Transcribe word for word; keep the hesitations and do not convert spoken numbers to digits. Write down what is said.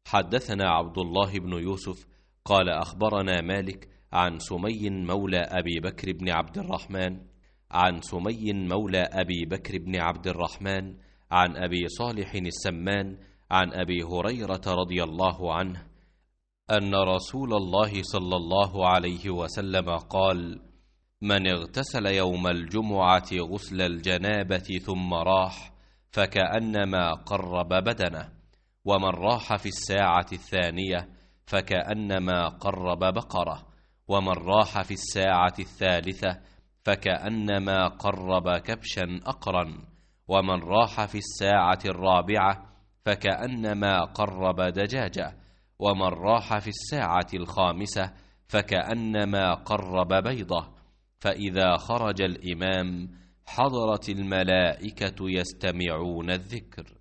حدثنا عبد الله بن يوسف قال أخبرنا مالك عن سمي مولى أبي بكر بن عبد الرحمن عن سمي مولى أبي بكر بن عبد الرحمن عن أبي صالح السمان عن أبي هريرة رضي الله عنه أن رسول الله صلى الله عليه وسلم قال: من اغتسل يوم الجمعة غسل الجنابة ثم راح فكأنما قرب بدنه، ومن راح في الساعة الثانية فكأنما قرب بقرة، ومن راح في الساعة الثالثة فكأنما قرب كبشا أقرا، ومن راح في الساعة الرابعة فكأنما قرب دجاجة، ومن راح في الساعة الخامسة فكأنما قرب بيضة. فإذا خرج الإمام حضرت الملائكة يستمعون الذكر.